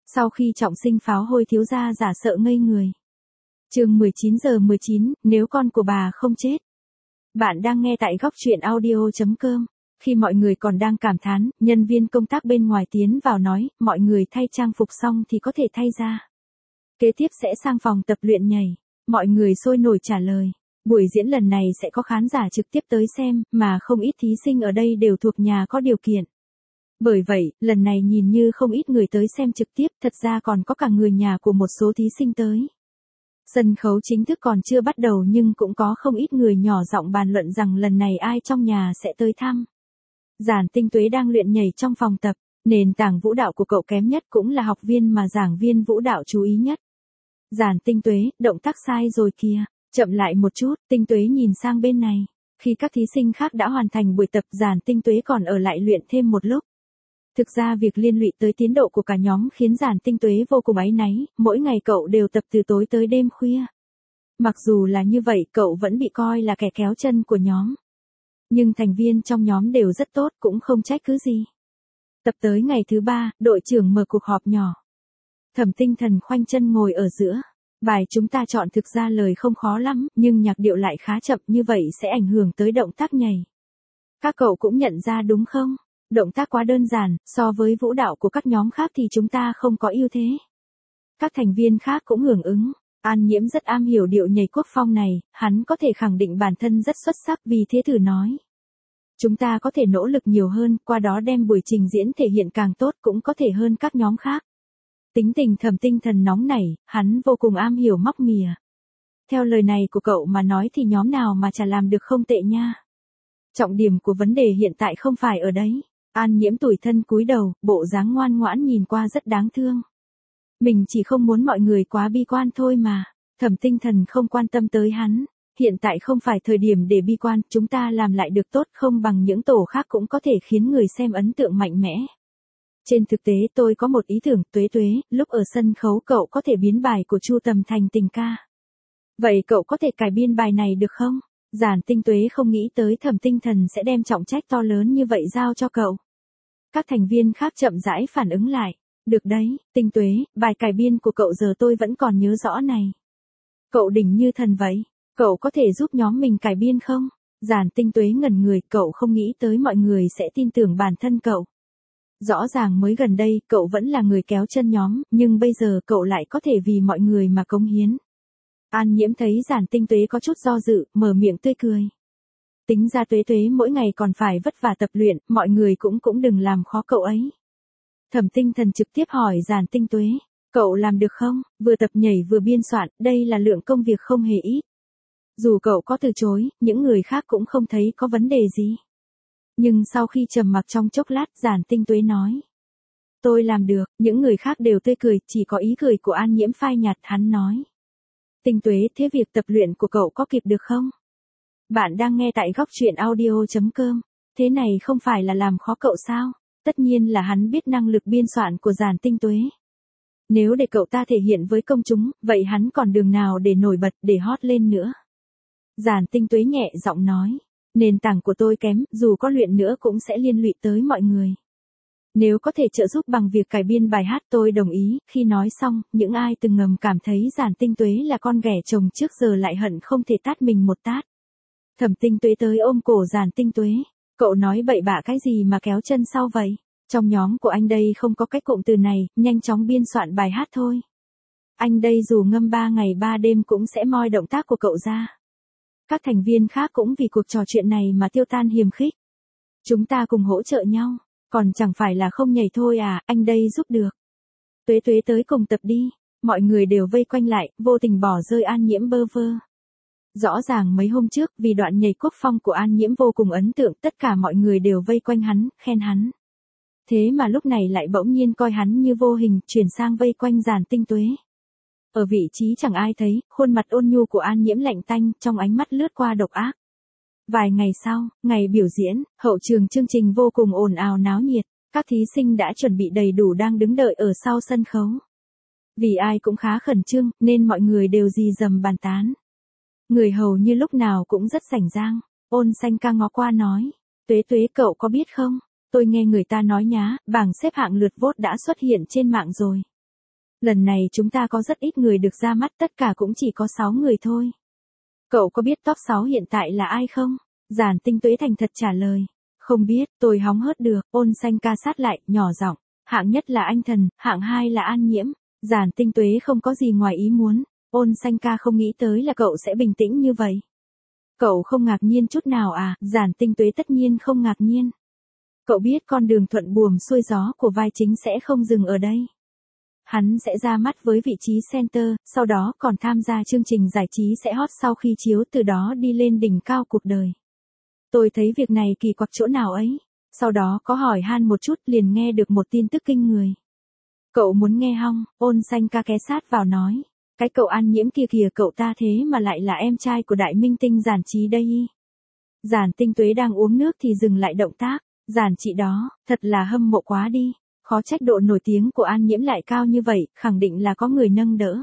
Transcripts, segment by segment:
Sau khi trọng sinh pháo hôi thiếu gia giả sợ ngây người. Chương 19:19, nếu con của bà không chết. Bạn đang nghe tại góc truyện audio.com. Khi mọi người còn đang cảm thán, nhân viên công tác bên ngoài tiến vào nói, mọi người thay trang phục xong thì có thể thay ra. Kế tiếp sẽ sang phòng tập luyện nhảy. Mọi người sôi nổi trả lời. Buổi diễn lần này sẽ có khán giả trực tiếp tới xem, mà không ít thí sinh ở đây đều thuộc nhà có điều kiện. Bởi vậy, lần này nhìn như không ít người tới xem trực tiếp, thật ra còn có cả người nhà của một số thí sinh tới. Sân khấu chính thức còn chưa bắt đầu nhưng cũng có không ít người nhỏ giọng bàn luận rằng lần này ai trong nhà sẽ tới thăm. Giản Tinh Tuế đang luyện nhảy trong phòng tập, nền tảng vũ đạo của cậu kém nhất cũng là học viên mà giảng viên vũ đạo chú ý nhất. Giản Tinh Tuế, động tác sai rồi kìa, chậm lại một chút. Tinh Tuế nhìn sang bên này. Khi các thí sinh khác đã hoàn thành buổi tập, Giản Tinh Tuế còn ở lại luyện thêm một lúc. Thực ra việc liên lụy tới tiến độ của cả nhóm khiến Giản Tinh Tuế vô cùng áy náy, mỗi ngày cậu đều tập từ tối tới đêm khuya. Mặc dù là như vậy, cậu vẫn bị coi là kẻ kéo chân của nhóm. Nhưng thành viên trong nhóm đều rất tốt, cũng không trách cứ gì. Tập tới ngày thứ 3, đội trưởng mở cuộc họp nhỏ. Thẩm Tinh Thần khoanh chân ngồi ở giữa. Bài chúng ta chọn thực ra lời không khó lắm, nhưng nhạc điệu lại khá chậm, như vậy sẽ ảnh hưởng tới động tác nhảy. Các cậu cũng nhận ra đúng không? Động tác quá đơn giản, so với vũ đạo của các nhóm khác thì chúng ta không có ưu thế. Các thành viên khác cũng hưởng ứng. An Nhiễm rất am hiểu điệu nhảy quốc phong này, hắn có thể khẳng định bản thân rất xuất sắc, vì thế thử nói. Chúng ta có thể nỗ lực nhiều hơn, qua đó đem buổi trình diễn thể hiện càng tốt, cũng có thể hơn các nhóm khác. Tính tình Thẩm Tinh Thần nóng nảy, hắn vô cùng am hiểu móc mỉa. Theo lời này của cậu mà nói thì nhóm nào mà chả làm được không tệ nha. Trọng điểm của vấn đề hiện tại không phải ở đấy. An Nhiễm tủi thân cúi đầu, bộ dáng ngoan ngoãn nhìn qua rất đáng thương. Mình chỉ không muốn mọi người quá bi quan thôi mà. Thẩm Tinh Thần không quan tâm tới hắn. Hiện tại không phải thời điểm để bi quan, chúng ta làm lại được tốt không bằng những tổ khác cũng có thể khiến người xem ấn tượng mạnh mẽ. Trên thực tế tôi có một ý tưởng, Tuế Tuế, lúc ở sân khấu cậu có thể biến bài của Chu Tầm thành tình ca. Vậy cậu có thể cải biên bài này được không? Giản Tinh Tuế không nghĩ tới Thẩm Tinh Thần sẽ đem trọng trách to lớn như vậy giao cho cậu. Các thành viên khác chậm rãi phản ứng lại. Được đấy, Tinh Tuế, bài cải biên của cậu giờ tôi vẫn còn nhớ rõ này. Cậu đỉnh như thần vậy, cậu có thể giúp nhóm mình cải biên không? Giản Tinh Tuế ngẩn người, cậu không nghĩ tới mọi người sẽ tin tưởng bản thân cậu. Rõ ràng mới gần đây cậu vẫn là người kéo chân nhóm, nhưng bây giờ cậu lại có thể vì mọi người mà cống hiến. An Nhiễm thấy Giản Tinh Tuế có chút do dự, mở miệng tươi cười. Tính ra Tuế Tuế mỗi ngày còn phải vất vả tập luyện, mọi người cũng đừng làm khó cậu ấy. Thẩm Tinh Thần trực tiếp hỏi Giản Tinh Tuế, cậu làm được không? Vừa tập nhảy vừa biên soạn, đây là lượng công việc không hề ít. Dù cậu có từ chối, những người khác cũng không thấy có vấn đề gì. Nhưng sau khi trầm mặc trong chốc lát, Giản Tinh Tuế nói. Tôi làm được, những người khác đều tươi cười, chỉ có ý cười của An Nhiễm phai nhạt, hắn nói. Tinh Tuế, thế việc tập luyện của cậu có kịp được không? Bạn đang nghe tại góc truyện audio.com. Thế này không phải là làm khó cậu sao? Tất nhiên là hắn biết năng lực biên soạn của Giản Tinh Tuế. Nếu để cậu ta thể hiện với công chúng, vậy hắn còn đường nào để nổi bật, để hot lên nữa? Giản Tinh Tuế nhẹ giọng nói. Nền tảng của tôi kém, dù có luyện nữa cũng sẽ liên lụy tới mọi người. Nếu có thể trợ giúp bằng việc cải biên bài hát tôi đồng ý. Khi nói xong, những ai từng ngầm cảm thấy Giản Tinh Tuế là con ghẻ chồng trước giờ lại hận không thể tát mình một tát. Thẩm Tinh Tuế tới ôm cổ Giản Tinh Tuế. Cậu nói bậy bạ cái gì mà kéo chân sau vậy? Trong nhóm của anh đây không có cái cụm từ này, nhanh chóng biên soạn bài hát thôi. Anh đây dù ngâm 3 ngày 3 đêm cũng sẽ moi động tác của cậu ra. Các thành viên khác cũng vì cuộc trò chuyện này mà tiêu tan hiềm khích. Chúng ta cùng hỗ trợ nhau, còn chẳng phải là không nhảy thôi à, anh đây giúp được. Tuế Tuế tới cùng tập đi. Mọi người đều vây quanh lại, vô tình bỏ rơi An Nhiễm bơ vơ. Rõ ràng mấy hôm trước, vì đoạn nhảy quốc phong của An Nhiễm vô cùng ấn tượng, tất cả mọi người đều vây quanh hắn, khen hắn. Thế mà lúc này lại bỗng nhiên coi hắn như vô hình, chuyển sang vây quanh Giản Tinh Tuế. Ở vị trí chẳng ai thấy, khuôn mặt ôn nhu của An Nhiễm lạnh tanh, trong ánh mắt lướt qua độc ác. Vài ngày sau, ngày biểu diễn, hậu trường chương trình vô cùng ồn ào náo nhiệt, các thí sinh đã chuẩn bị đầy đủ đang đứng đợi ở sau sân khấu. Vì ai cũng khá khẩn trương, nên mọi người đều rì rầm bàn tán. Người hầu như lúc nào cũng rất rảnh rang. Ôn Xanh Ca ngó qua nói. Tuế Tuế, cậu có biết không? Tôi nghe người ta nói nhá, bảng xếp hạng lượt vote đã xuất hiện trên mạng rồi. Lần này chúng ta có rất ít người được ra mắt, tất cả cũng chỉ có 6 người thôi. Cậu có biết top 6 hiện tại là ai không? Giản Tinh Tuế thành thật trả lời. Không biết, tôi hóng hớt được. Ôn Xanh ca sát lại, nhỏ giọng. Hạng nhất là Anh Thần, hạng 2 là An Nhiễm. Giản Tinh Tuế không có gì ngoài ý muốn. Ôn Xanh ca không nghĩ tới là cậu sẽ bình tĩnh như vậy. Cậu không ngạc nhiên chút nào à? Giản Tinh Tuế tất nhiên không ngạc nhiên. Cậu biết con đường thuận buồm xuôi gió của vai chính sẽ không dừng ở đây. Hắn sẽ ra mắt với vị trí center, sau đó còn tham gia chương trình giải trí sẽ hot sau khi chiếu, từ đó đi lên đỉnh cao cuộc đời. Tôi thấy việc này kỳ quặc chỗ nào ấy. Sau đó có hỏi han một chút liền nghe được một tin tức kinh người. Cậu muốn nghe không? Ôn Xanh ca ké sát vào nói. Cái cậu An Nhiễm kia kìa, cậu ta thế mà lại là em trai của đại minh tinh Giản Trí đây. Giản Tinh Tuế đang uống nước thì dừng lại động tác. Giản chị đó, thật là hâm mộ quá đi. Khó trách độ nổi tiếng của An Nhiễm lại cao như vậy, khẳng định là có người nâng đỡ.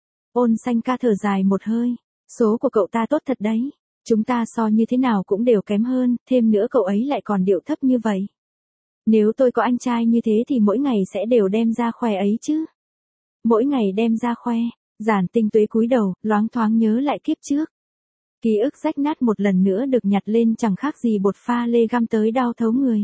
Ôn Xanh ca thở dài một hơi. Số của cậu ta tốt thật đấy. Chúng ta so như thế nào cũng đều kém hơn, thêm nữa cậu ấy lại còn điệu thấp như vậy. Nếu tôi có anh trai như thế thì mỗi ngày sẽ đều đem ra khoe ấy chứ. Mỗi ngày đem ra khoe. Giản Tinh Tuế cúi đầu, loáng thoáng nhớ lại kiếp trước. Ký ức rách nát một lần nữa được nhặt lên, chẳng khác gì bột pha lê găm tới đau thấu người.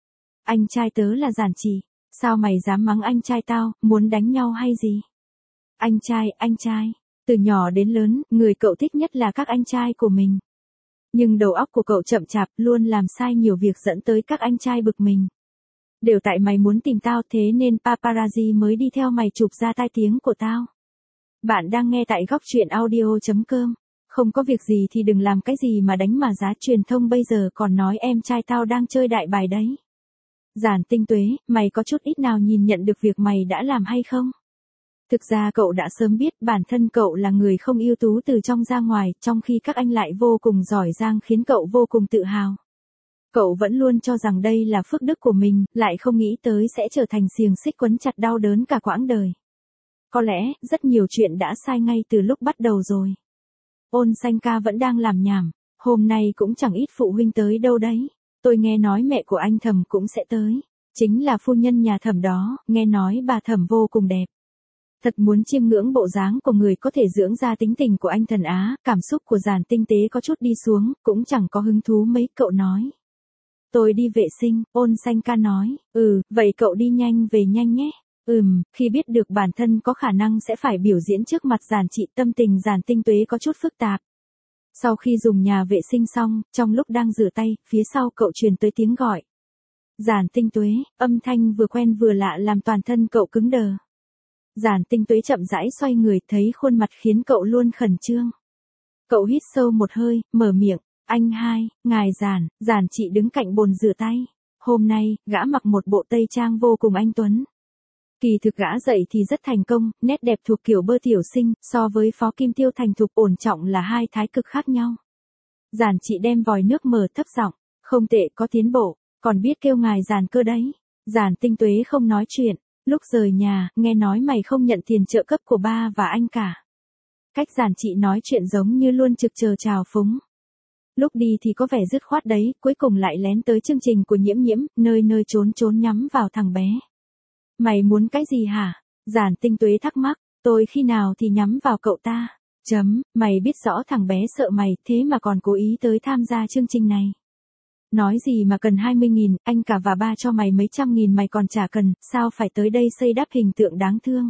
Anh trai tớ là Giản Chỉ. Sao mày dám mắng anh trai tao, muốn đánh nhau hay gì? Anh trai. Từ nhỏ đến lớn, người cậu thích nhất là các anh trai của mình. Nhưng đầu óc của cậu chậm chạp, luôn làm sai nhiều việc dẫn tới các anh trai bực mình. Đều tại mày muốn tìm tao, thế nên paparazzi mới đi theo mày chụp ra tai tiếng của tao. Bạn đang nghe tại góc truyện audio.com. Không có việc gì thì đừng làm cái gì mà đánh mà giá, truyền thông bây giờ còn nói em trai tao đang chơi đại bài đấy. Giản Tinh Tuế, mày có chút ít nào nhìn nhận được việc mày đã làm hay không? Thực ra cậu đã sớm biết bản thân cậu là người không ưu tú từ trong ra ngoài, trong khi các anh lại vô cùng giỏi giang khiến cậu vô cùng tự hào. Cậu vẫn luôn cho rằng đây là phước đức của mình, lại không nghĩ tới sẽ trở thành xiềng xích quấn chặt đau đớn cả quãng đời. Có lẽ, rất nhiều chuyện đã sai ngay từ lúc bắt đầu rồi. Ôn Xanh ca vẫn đang làm nhảm, hôm nay cũng chẳng ít phụ huynh tới đâu đấy. Tôi nghe nói mẹ của anh Thẩm cũng sẽ tới. Chính là phu nhân nhà Thẩm đó, nghe nói bà Thẩm vô cùng đẹp. Thật muốn chiêm ngưỡng bộ dáng của người có thể dưỡng ra tính tình của anh Thần Á. Cảm xúc của Giản Tinh Tế có chút đi xuống, cũng chẳng có hứng thú mấy, cậu nói. Tôi đi vệ sinh, Ôn Xanh ca nói. Vậy cậu đi nhanh về nhanh nhé. Khi biết được bản thân có khả năng sẽ phải biểu diễn trước mặt Giản Chị, tâm tình Giản Tinh Tuế có chút phức tạp. Sau khi dùng nhà vệ sinh xong, trong lúc đang rửa tay, phía sau cậu truyền tới tiếng gọi. Giản Tinh Tuế, âm thanh vừa quen vừa lạ làm toàn thân cậu cứng đờ. Giản Tinh Tuế chậm rãi xoay người, thấy khuôn mặt khiến cậu luôn khẩn trương. Cậu hít sâu một hơi, mở miệng. Anh hai, ngài Giản. Giản Chị đứng cạnh bồn rửa tay. Hôm nay, gã mặc một bộ tây trang vô cùng anh tuấn. Kỳ thực gã dậy thì rất thành công, nét đẹp thuộc kiểu bơ tiểu sinh, so với Phó Kim Tiêu thành thục ổn trọng là hai thái cực khác nhau. Giản Chị đem vòi nước mở, thấp giọng. Không tệ, có tiến bộ, còn biết kêu ngài Giản cơ đấy. Giản Tinh Tuế không nói chuyện. Lúc rời nhà, nghe nói mày không nhận tiền trợ cấp của ba và anh cả. Cách Giản Chị nói chuyện giống như luôn trực chờ chào phúng. Lúc đi thì có vẻ dứt khoát đấy, cuối cùng lại lén tới chương trình của Nhiễm Nhiễm, nơi nơi trốn trốn nhắm vào thằng bé. Mày muốn cái gì hả? Giản Tinh Tuế thắc mắc, tôi khi nào thì nhắm vào cậu ta? Mày biết rõ thằng bé sợ mày, thế mà còn cố ý tới tham gia chương trình này. Nói gì mà cần 20.000, anh cả và ba cho mày mấy trăm nghìn mày còn chả cần, sao phải tới đây xây đắp hình tượng đáng thương.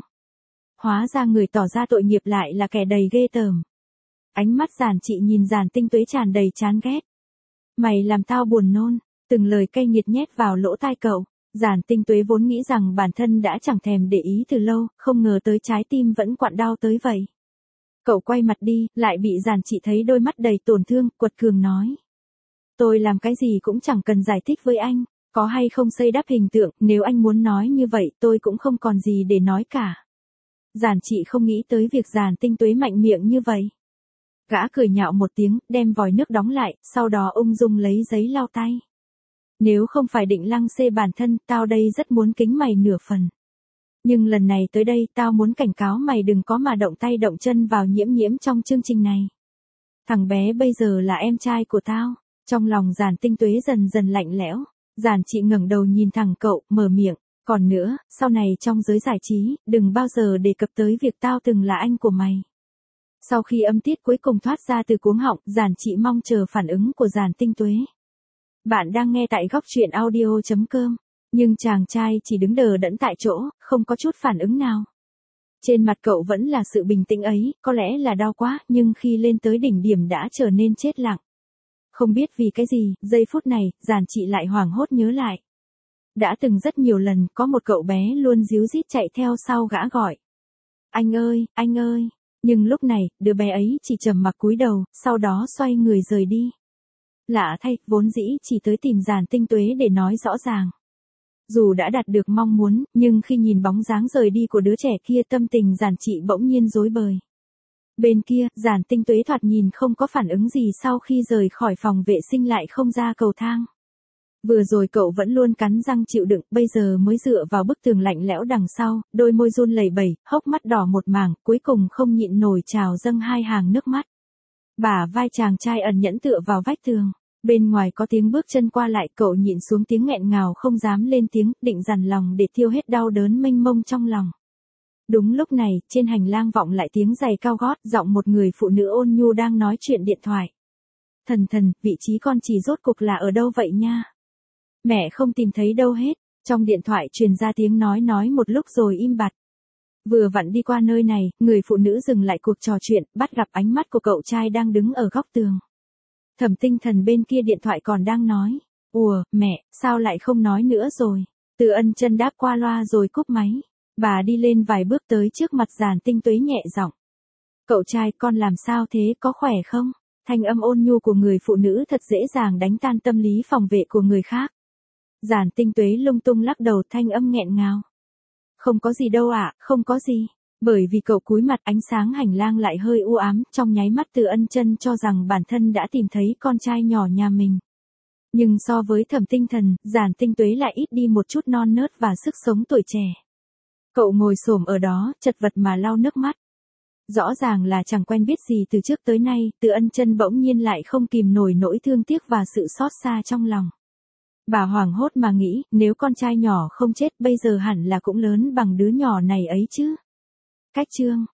Hóa ra người tỏ ra tội nghiệp lại là kẻ đầy ghê tởm. Ánh mắt Giản Chị nhìn Giản Tinh Tuế tràn đầy chán ghét. Mày làm tao buồn nôn, từng lời cay nghiệt nhét vào lỗ tai cậu. Giản Tinh Tuế vốn nghĩ rằng bản thân đã chẳng thèm để ý từ lâu, không ngờ tới trái tim vẫn quặn đau tới vậy. Cậu quay mặt đi, lại bị Giản Chị thấy đôi mắt đầy tổn thương, quật cường nói. Tôi làm cái gì cũng chẳng cần giải thích với anh, có hay không xây đắp hình tượng, nếu anh muốn nói như vậy tôi cũng không còn gì để nói cả. Giản Chị không nghĩ tới việc Giản Tinh Tuế mạnh miệng như vậy. Gã cười nhạo một tiếng, đem vòi nước đóng lại, sau đó ung dung lấy giấy lau tay. Nếu không phải định lăng xê bản thân, tao đây rất muốn kính mày nửa phần. Nhưng lần này tới đây, tao muốn cảnh cáo mày đừng có mà động tay động chân vào Nhiễm Nhiễm trong chương trình này. Thằng bé bây giờ là em trai của tao. Trong lòng Giản Tinh Tuế dần dần lạnh lẽo. Giản Chị ngẩng đầu nhìn thẳng cậu, mở miệng. Còn nữa, sau này trong giới giải trí, đừng bao giờ đề cập tới việc tao từng là anh của mày. Sau khi âm tiết cuối cùng thoát ra từ cuống họng, Giản Trị mong chờ phản ứng của Giản Tinh Tuế. Bạn đang nghe tại góc truyện audio.com, nhưng chàng trai chỉ đứng đờ đẫn tại chỗ, không có chút phản ứng nào. Trên mặt cậu vẫn là sự bình tĩnh ấy, có lẽ là đau quá, nhưng khi lên tới đỉnh điểm đã trở nên chết lặng. Không biết vì cái gì, giây phút này, Giản Trị lại hoảng hốt nhớ lại. Đã từng rất nhiều lần, có một cậu bé luôn díu dít chạy theo sau gã gọi. Anh ơi, anh ơi. Nhưng lúc này, đứa bé ấy chỉ trầm mặc cúi đầu, sau đó xoay người rời đi. Lạ thay, vốn dĩ chỉ tới tìm Giản Tinh Tuế để nói rõ ràng. Dù đã đạt được mong muốn, nhưng khi nhìn bóng dáng rời đi của đứa trẻ kia, tâm tình Giản Trị bỗng nhiên rối bời. Bên kia, Giản Tinh Tuế thoạt nhìn không có phản ứng gì sau khi rời khỏi phòng vệ sinh lại không ra cầu thang. Vừa rồi cậu vẫn luôn cắn răng chịu đựng, bây giờ mới dựa vào bức tường lạnh lẽo đằng sau, đôi môi run lẩy bẩy, hốc mắt đỏ một mảng, cuối cùng không nhịn nổi trào dâng hai hàng nước mắt. Bả vai chàng trai ẩn nhẫn tựa vào vách tường. Bên ngoài có tiếng bước chân qua lại, cậu nhịn xuống tiếng nghẹn ngào không dám lên tiếng, định dằn lòng để tiêu hết đau đớn mênh mông trong lòng. Đúng lúc này, trên hành lang vọng lại tiếng giày cao gót, giọng một người phụ nữ ôn nhu đang nói chuyện điện thoại. Thần thần, vị trí con chỉ rốt cục là ở đâu vậy nha? Mẹ không tìm thấy đâu hết. Trong điện thoại truyền ra tiếng nói một lúc rồi im bặt. Vừa vặn đi qua nơi này, người phụ nữ dừng lại cuộc trò chuyện, bắt gặp ánh mắt của cậu trai đang đứng ở góc tường. Thẩm Tinh Thần bên kia điện thoại còn đang nói. Ủa, mẹ, sao lại không nói nữa rồi? Từ Ân Chân đáp qua loa rồi cúp máy. Bà đi lên vài bước tới trước mặt Giản Tinh Tuế nhẹ giọng. Cậu trai, con làm sao thế, có khỏe không? Thanh âm ôn nhu của người phụ nữ thật dễ dàng đánh tan tâm lý phòng vệ của người khác. Giản Tinh Tuế lung tung lắc đầu, thanh âm nghẹn ngào. Không có gì đâu ạ, không có gì. Bởi vì cậu cúi mặt, ánh sáng hành lang lại hơi u ám, trong nháy mắt Từ Ân Chân cho rằng bản thân đã tìm thấy con trai nhỏ nhà mình. Nhưng so với Thẩm Tinh Thần, Giản Tinh Tuế lại ít đi một chút non nớt và sức sống tuổi trẻ. Cậu ngồi xổm ở đó, chật vật mà lau nước mắt. Rõ ràng là chẳng quen biết gì từ trước tới nay, Từ Ân Chân bỗng nhiên lại không kìm nổi nỗi thương tiếc và sự xót xa trong lòng. Bà hoảng hốt mà nghĩ, nếu con trai nhỏ không chết bây giờ hẳn là cũng lớn bằng đứa nhỏ này ấy chứ. Cách chương